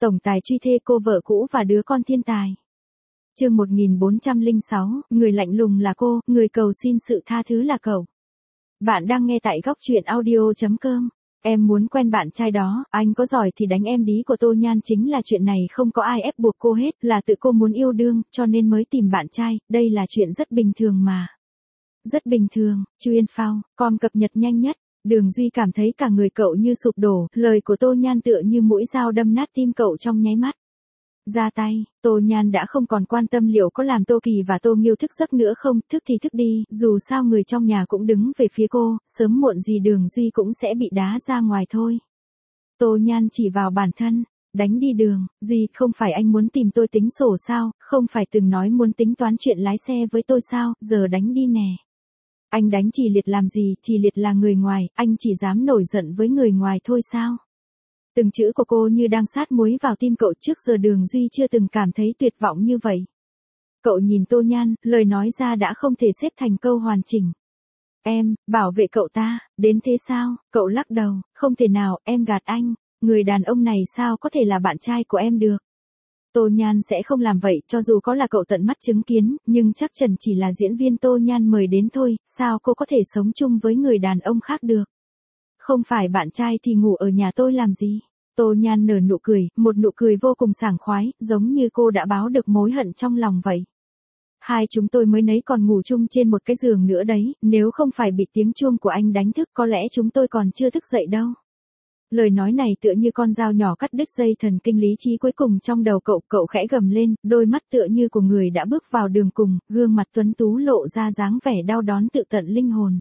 tổng tài truy thê cô vợ cũ và đứa con thiên tài. Chương 1406, người lạnh lùng là cô, người cầu xin sự tha thứ là cậu. Bạn đang nghe tại góc truyện audio.com. Em muốn quen bạn trai đó, anh có giỏi thì đánh em đí của Tô Nhan chính là chuyện này không có ai ép buộc cô hết, là tự cô muốn yêu đương, cho nên mới tìm bạn trai, đây là chuyện rất bình thường mà. Rất bình thường, Chuyên Phao, com cập nhật nhanh nhất. Đường Duy cảm thấy cả người cậu như sụp đổ, lời của Tô Nhan tựa như mũi dao đâm nát tim cậu trong nháy mắt. Ra tay, Tô Nhan đã không còn quan tâm liệu có làm Tô Kỳ và Tô Nghiêu thức giấc nữa không, thức thì thức đi, dù sao người trong nhà cũng đứng về phía cô, sớm muộn gì Đường Duy cũng sẽ bị đá ra ngoài thôi. Tô Nhan chỉ vào bản thân, đánh đi Đường, Duy, không phải anh muốn tìm tôi tính sổ sao, không phải từng nói muốn tính toán chuyện lái xe với tôi sao, giờ đánh đi nè. Anh đánh Chỉ Liệt làm gì, Chỉ Liệt là người ngoài, anh chỉ dám nổi giận với người ngoài thôi sao? Từng chữ của cô như đang sát muối vào tim cậu, trước giờ Đường Duy chưa từng cảm thấy tuyệt vọng như vậy. Cậu nhìn Tô Nhan, lời nói ra đã không thể xếp thành câu hoàn chỉnh. Em, bảo vệ cậu ta, đến thế sao? Cậu lắc đầu, không thể nào, em gạt anh, người đàn ông này sao có thể là bạn trai của em được? Tô Nhan sẽ không làm vậy, cho dù có là cậu tận mắt chứng kiến, nhưng chắc chắn chỉ là diễn viên Tô Nhan mời đến thôi, sao cô có thể sống chung với người đàn ông khác được? Không phải bạn trai thì ngủ ở nhà tôi làm gì? Tô Nhan nở nụ cười, một nụ cười vô cùng sảng khoái, giống như cô đã báo được mối hận trong lòng vậy. Hai chúng tôi mới nấy còn ngủ chung trên một cái giường nữa đấy, nếu không phải bị tiếng chuông của anh đánh thức có lẽ chúng tôi còn chưa thức dậy đâu. Lời nói này tựa như con dao nhỏ cắt đứt dây thần kinh lý trí cuối cùng trong đầu cậu khẽ gầm lên, đôi mắt tựa như của người đã bước vào đường cùng, gương mặt tuấn tú lộ ra dáng vẻ đau đớn tự tận linh hồn.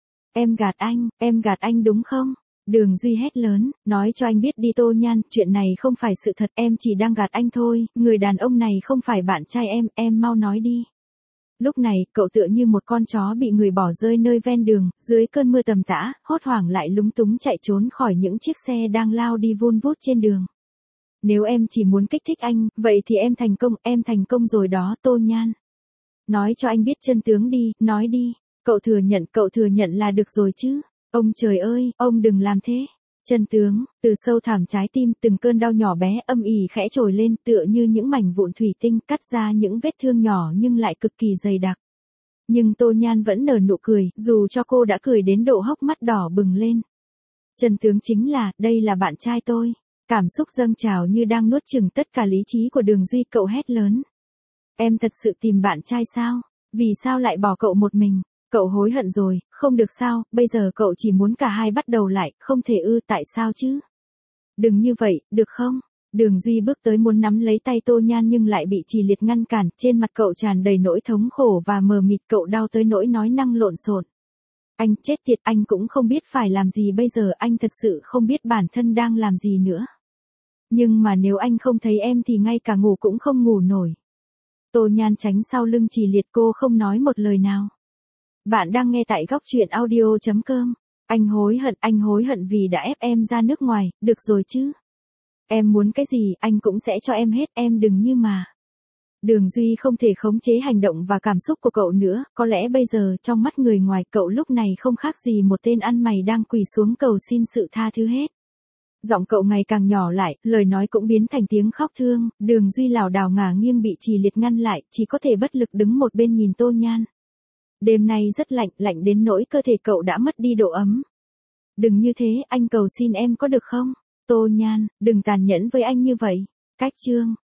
Em gạt anh đúng không? Đường Duy hét lớn, nói cho anh biết đi Tô Nhan, chuyện này không phải sự thật, em chỉ đang gạt anh thôi, người đàn ông này không phải bạn trai em mau nói đi. Lúc này, cậu tựa như một con chó bị người bỏ rơi nơi ven đường, dưới cơn mưa tầm tã, hốt hoảng lại lúng túng chạy trốn khỏi những chiếc xe đang lao đi vun vút trên đường. Nếu em chỉ muốn kích thích anh, vậy thì em thành công rồi đó Tô Nhan. Nói cho anh biết chân tướng đi, nói đi. Cậu thừa nhận là được rồi chứ. Ông trời ơi, ông đừng làm thế. Chân tướng, từ sâu thẳm trái tim, từng cơn đau nhỏ bé âm ỉ khẽ trồi lên tựa như những mảnh vụn thủy tinh cắt ra những vết thương nhỏ nhưng lại cực kỳ dày đặc. Nhưng Tô Nhan vẫn nở nụ cười, dù cho cô đã cười đến độ hốc mắt đỏ bừng lên. Chân tướng chính là, đây là bạn trai tôi. Cảm xúc dâng trào như đang nuốt chửng tất cả lý trí của Đường Duy, cậu hét lớn. Em thật sự tìm bạn trai sao? Vì sao lại bỏ cậu một mình? Cậu hối hận rồi, không được sao, bây giờ cậu chỉ muốn cả hai bắt đầu lại, không thể tại sao chứ? Đừng như vậy, được không? Đường Duy bước tới muốn nắm lấy tay Tô Nhan nhưng lại bị Chỉ Liệt ngăn cản, trên mặt cậu tràn đầy nỗi thống khổ và mờ mịt, cậu đau tới nỗi nói năng lộn xộn. Anh chết tiệt, anh cũng không biết phải làm gì bây giờ, anh thật sự không biết bản thân đang làm gì nữa. Nhưng mà nếu anh không thấy em thì ngay cả ngủ cũng không ngủ nổi. Tô Nhan tránh sau lưng Chỉ Liệt, cô không nói một lời nào. Bạn đang nghe tại góc truyện audio.com. Anh hối hận vì đã ép em ra nước ngoài, được rồi chứ. Em muốn cái gì, anh cũng sẽ cho em hết, em đừng như mà. Đường Duy không thể khống chế hành động và cảm xúc của cậu nữa, có lẽ bây giờ trong mắt người ngoài cậu lúc này không khác gì một tên ăn mày đang quỳ xuống cầu xin sự tha thứ hết. Giọng cậu ngày càng nhỏ lại, lời nói cũng biến thành tiếng khóc thương, Đường Duy lảo đảo ngả nghiêng bị Chỉ Liệt ngăn lại, chỉ có thể bất lực đứng một bên nhìn Tô Nhan. Đêm nay rất lạnh đến nỗi cơ thể cậu đã mất đi độ ấm. Đừng như thế, anh cầu xin em có được không? Tô Nhan, đừng tàn nhẫn với anh như vậy. Cách chương.